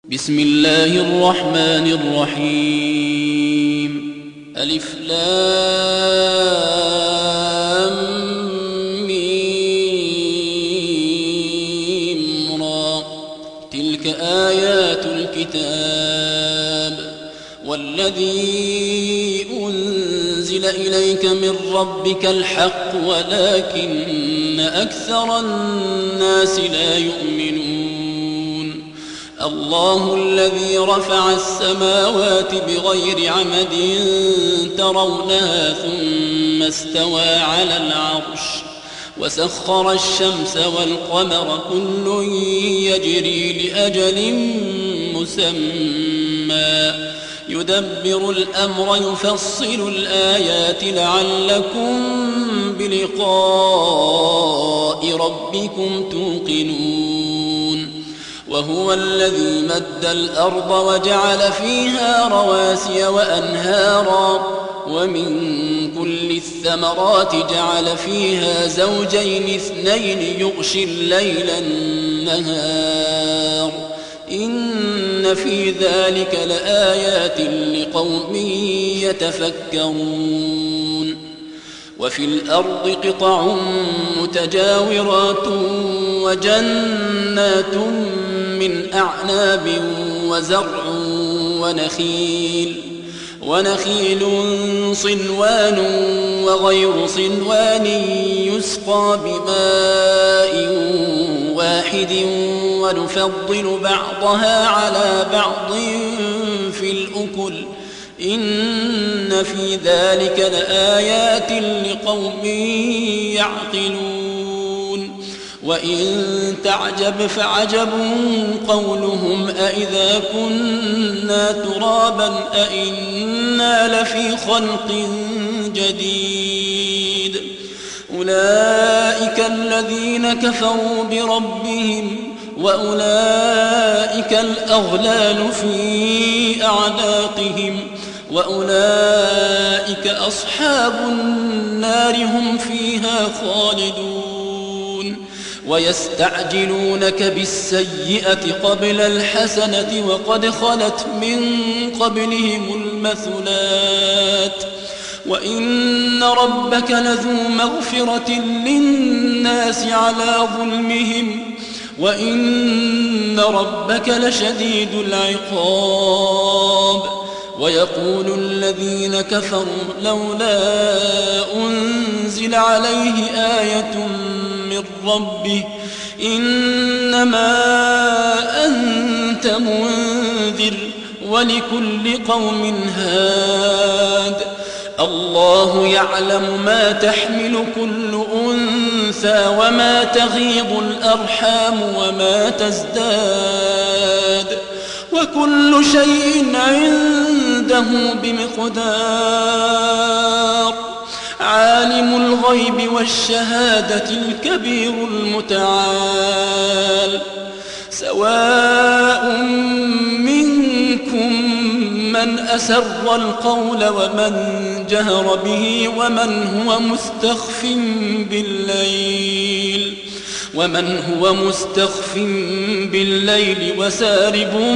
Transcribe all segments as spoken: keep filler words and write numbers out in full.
بسم الله الرحمن الرحيم. ألف لام ميم را. تلك آيات الكتاب والذي أنزل إليك من ربك الحق ولكن أكثر الناس لا يؤمنون. الله الذي رفع السماوات بغير عمد ترونها ثم استوى على العرش وسخر الشمس والقمر كل يجري لأجل مسمى يدبر الأمر يفصل الآيات لعلكم بلقاء ربكم توقنون. وهو الذي مد الأرض وجعل فيها رواسي وأنهارا ومن كل الثمرات جعل فيها زوجين اثنين يغشي الليل النهار إن في ذلك لآيات لقوم يتفكرون. وفي الأرض قطع متجاورات وجنات من أعناب وزرع ونخيل ونخيل صنوان وغير صنوان يسقى بماء واحد ونفضل بعضها على بعض في الأكل إن في ذلك لآيات لقوم يعقلون. وإن تعجب فعجب قولهم أإذا كنا ترابا أإنا لفي خلق جديد. أولئك الذين كفروا بربهم وأولئك الأغلال في أعناقهم وأولئك أصحاب النار هم فيها خالدون. ويستعجلونك بالسيئة قبل الحسنة وقد خلت من قبلهم المثلات وإن ربك لذو مغفرة للناس على ظلمهم وإن ربك لشديد العقاب. ويقول الذين كفروا لولا أنزل عليه آية من ربه إنما أنت منذر ولكل قوم هاد. الله يعلم ما تحمل كل أنثى وما تغيض الأرحام وما تزداد وكل شيء عنده بمقدار. عالم الغيب والشهادة الكبير المتعال. سواء منكم من أسر القول ومن جهر به ومن هو مستخف بالليل ومن هو مستخف بالليل وسارب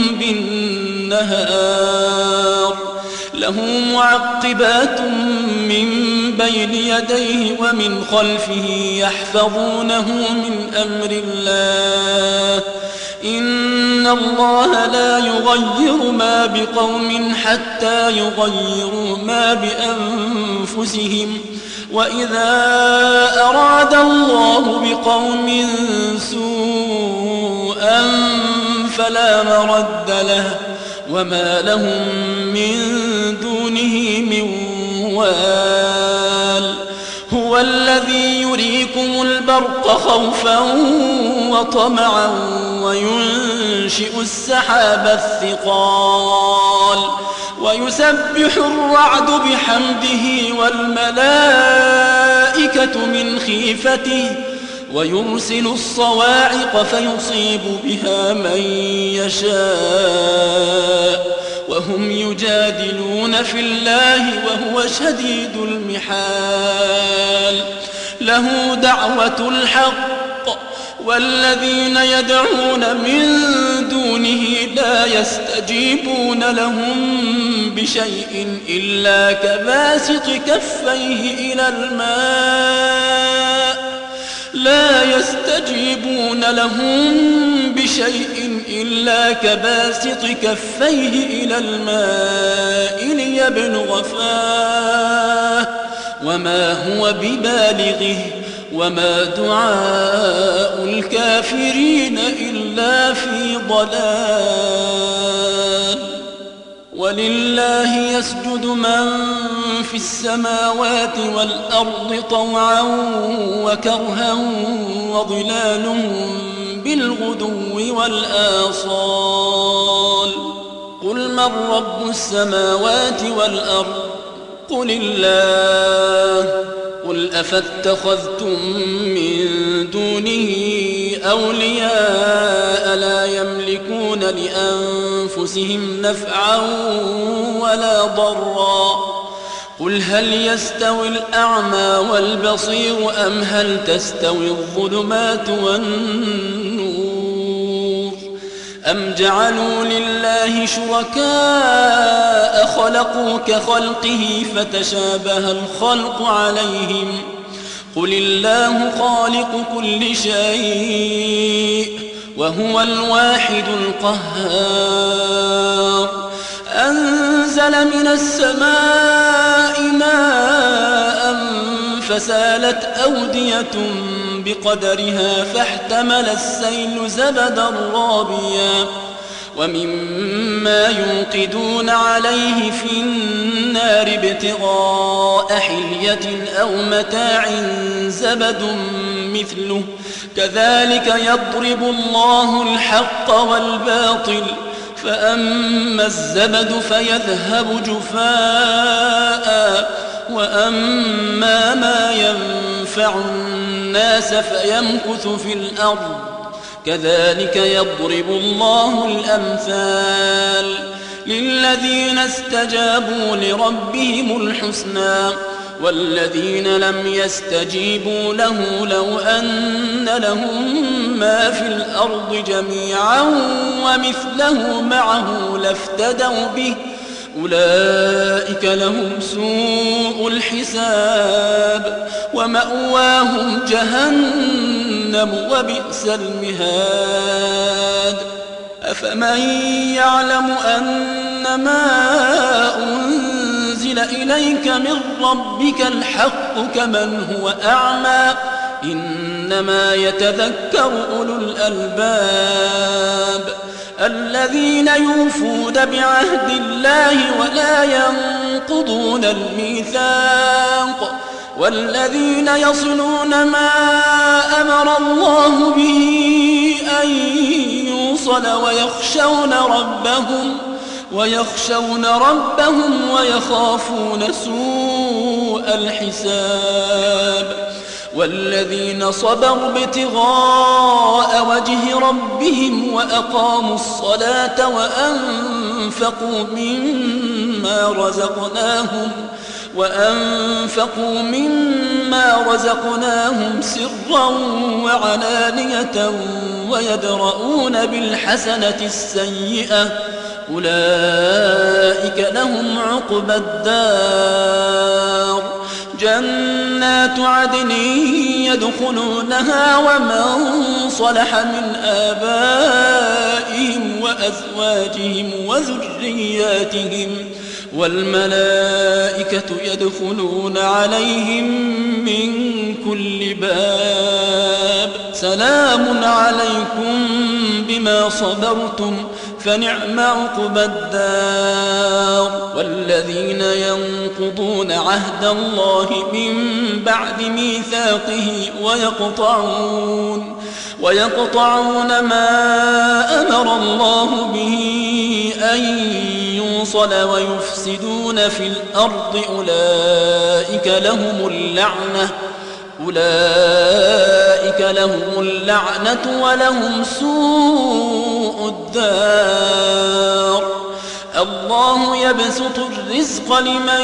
بالنهار. له معقبات من بين يديه ومن خلفه يحفظونه من أمر الله إن الله لا يغير ما بقوم حتى يغيروا ما بأنفسهم وإذا أراد الله بقوم سوءا فلا مرد له وما لهم من دونه من وال. هو الذي يريكم البرق خوفا وطمعا وينشئ السحاب الثقال ويسبح الرعد بحمده والملائكة من خيفته ويرسل الصواعق فيصيب بها من يشاء وهم يجادلون في الله وهو شديد المحال. له دعوة الحق والذين يدعون من دونه لا يستجيبون لهم بشيء إلا كباسط كفيه إلى الماء لا يستجيبون لهم بشيء إلا كباسط كفيه إلى الماء ليبلغ فاه وما هو ببالغه وما دعاء الكافرين إلا في ضلال. ولله يسجد من في السماوات والأرض طوعا وكرها وظلالهم بالغدو والآصال. قل من رب السماوات والأرض قل الله. قل أفاتخذتم من دونه أولياء لا يملكون لأنفسهم نفعا ولا ضرا. قل هل يستوي الأعمى والبصير أم هل تستوي الظلمات والنور أم جعلوا لله شركاء خلقوا كخلقه فتشابه الخلق عليهم. قل الله خالق كل شيء وهو الواحد القهار. أنزل من السماء ماء فسالت أودية بقدرها فاحتمل السيل زبدا رابيا ومما يوقدون عليه في النار ابتغاء حلية أو متاع زبد مثله كذلك يضرب الله الحق والباطل فأما الزبد فيذهب جفاء وأما ما ينفع الناس فيمكث في الأرض كذلك يضرب الله الأمثال. للذين استجابوا لربهم الحسنى والذين لم يستجيبوا له لو أن لهم ما في الأرض جميعا ومثله معه لافتدوا به أولئك لهم سوء الحساب ومأواهم جهنم وبئس المهاد. أفمن يعلم أنما أنزل إليك من ربك الحق كمن هو أعمى إنما يتذكر أولو الألباب الذين يوفون بعهد الله ولا ينقضون الميثاق والذين يصلون ما أمر الله به أن يوصل ويخشون ربهم ويخشون ربهم ويخافون سوء الحساب. والذين صبروا ابتغاء وجه ربهم وأقاموا الصلاة وأنفقوا مما رزقناهم وأنفقوا مما رزقناهم سرا وعلانية ويدرؤون بالحسنة السيئة أولئك لهم عقبى الدار. جنات عدن يدخلونها ومن صلح من آبائهم وأزواجهم وذرياتهم والملائكة يدخلون عليهم من كل باب سلام عليكم بما صبرتم فنعم عقبى الدار. والذين ينقضون عهد الله من بعد ميثاقه ويقطعون ويقطعون ما أمر الله به أن يوصل ويفسدون في الأرض أولئك لهم اللعنة أولئك لهم اللعنة ولهم سوء الدار. الله يبسط الرزق لمن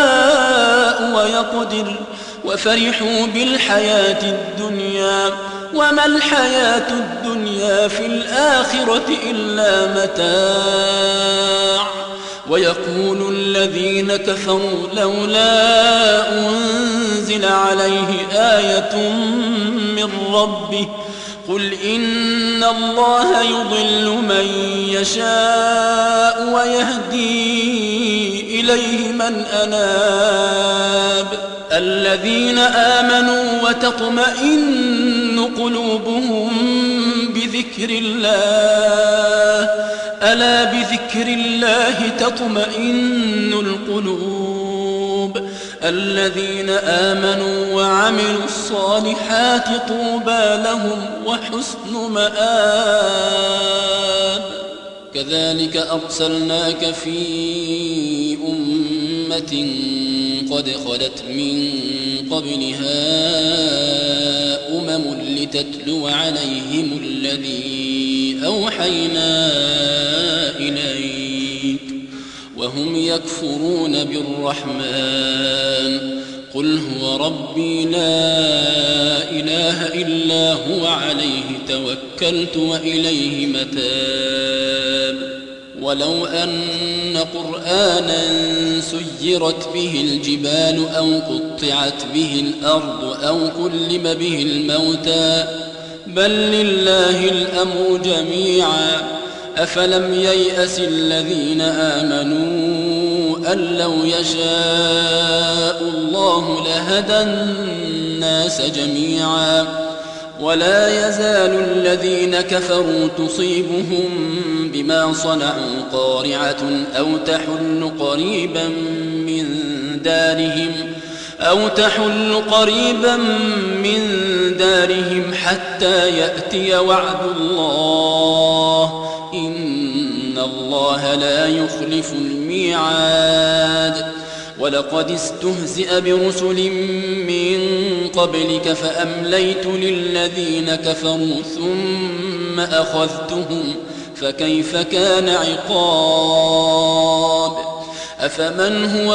يشاء ويقدر وفرحوا بالحياة الدنيا وما الحياة الدنيا في الآخرة إلا متاع ويقول الذين كفروا لولا أنزل عليه آية من ربه قل إن الله يضل من يشاء ويهدي إليه من أناب الذين آمنوا وتطمئن قلوبهم بذكر الله ألا بذكر الله تطمئن القلوب الذين آمنوا وعملوا الصالحات طوبى لهم وحسن مآب كذلك أرسلناك في أمة قد خلت من قبلها أمم لتتلو عليهم الذي أوحينا إليك وهم يكفرون بالرحمن قل هو ربي لا إله إلا هو عليه توكلت وإليه متاب ولو أن قرآنا سيرت به الجبال أو قطعت به الأرض أو كلم به الموتى بل لله الأمر جميعا أفلم ييأس الذين آمنوا أن لو يشاء الله لهدى الناس جميعا ولا يزال الذين كفروا تصيبهم بما صنعوا قارعة أو تحل قريبا من دارهم أو تحل قريبا من دارهم حتى يأتي وعد الله إن الله لا يخلف الميعاد ولقد استهزئ برسل من قبلك فأمليت للذين كفروا ثم أخذتهم فكيف كان عقاب أفمن هو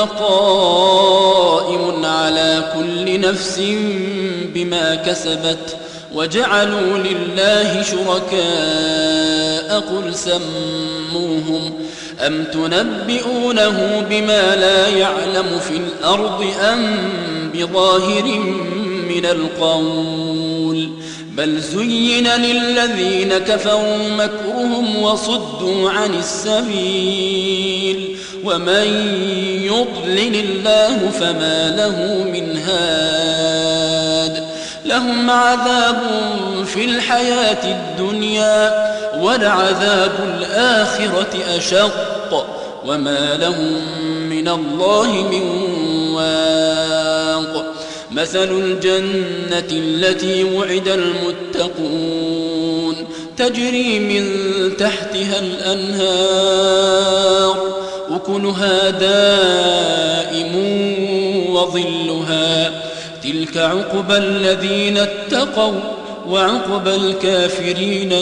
قائم على كل نفس بما كسبت وجعلوا لله شركاء قل سموهم أم تنبئونه بما لا يعلم في الأرض أم بظاهر من القول بل زين للذين كفروا مكرهم وصدوا عن السبيل ومن يضلل الله فما له من هاد لهم عذاب في الحياة الدنيا ولعذاب الآخرة أشق وما لهم من الله من واق مثل الجنة التي وعد المتقون تجري من تحتها الأنهار أكلها دائم وظلها تلك عقبى الذين اتقوا وعقبى الكافرين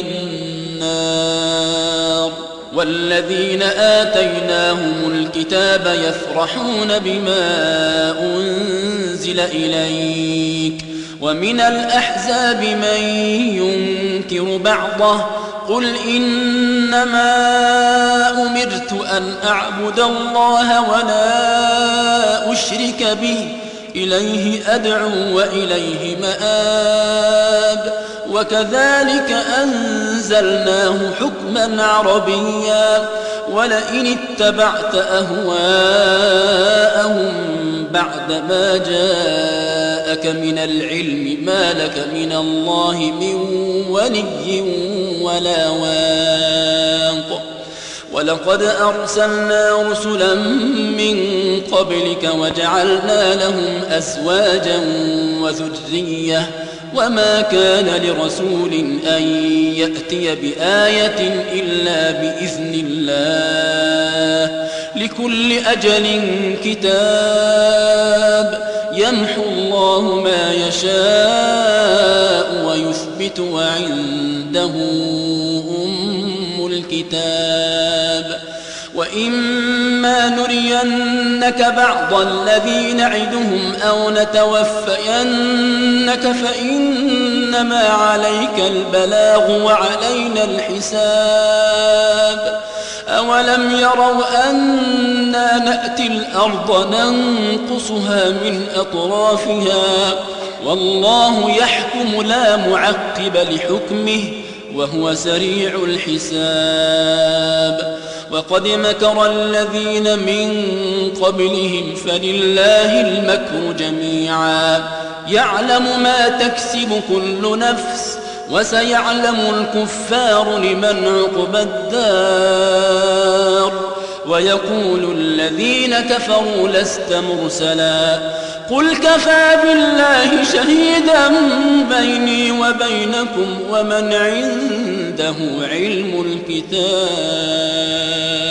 النار والذين آتيناهم الكتاب يفرحون بما أنزل إليك ومن الأحزاب من ينكر بعضه قل إنما أمرت أن أعبد الله ولا أشرك به إليه أدعو وإليه مآب وكذلك أنزلناه حكما عربيا ولئن اتبعت أهواءهم بعدما جاءك من العلم ما لك من الله من ولي ولا واق ولقد أرسلنا رسلا من قبلك وجعلنا لهم أزواجا وذرية وما كان لرسول أن يأتي بآية إلا بإذن الله لكل أجل كتاب يمحو الله ما يشاء ويثبت وعنده أم الكتاب وإما نرينك بعض الذي نعدهم أو نتوفينك فإن إنما عليك البلاغ وعلينا الحساب أولم يروا أنا نأتي الأرض ننقصها من أطرافها والله يحكم لا معقب لحكمه وهو سريع الحساب وقد مكر الذين من قبلهم فلله المكر جميعا يعلم ما تكسب كل نفس وسيعلم الكفار لمن عقبى الدار ويقول الذين كفروا لست مرسلا قل كفى بالله شهيدا بيني وبينكم ومن عنده علم الكتاب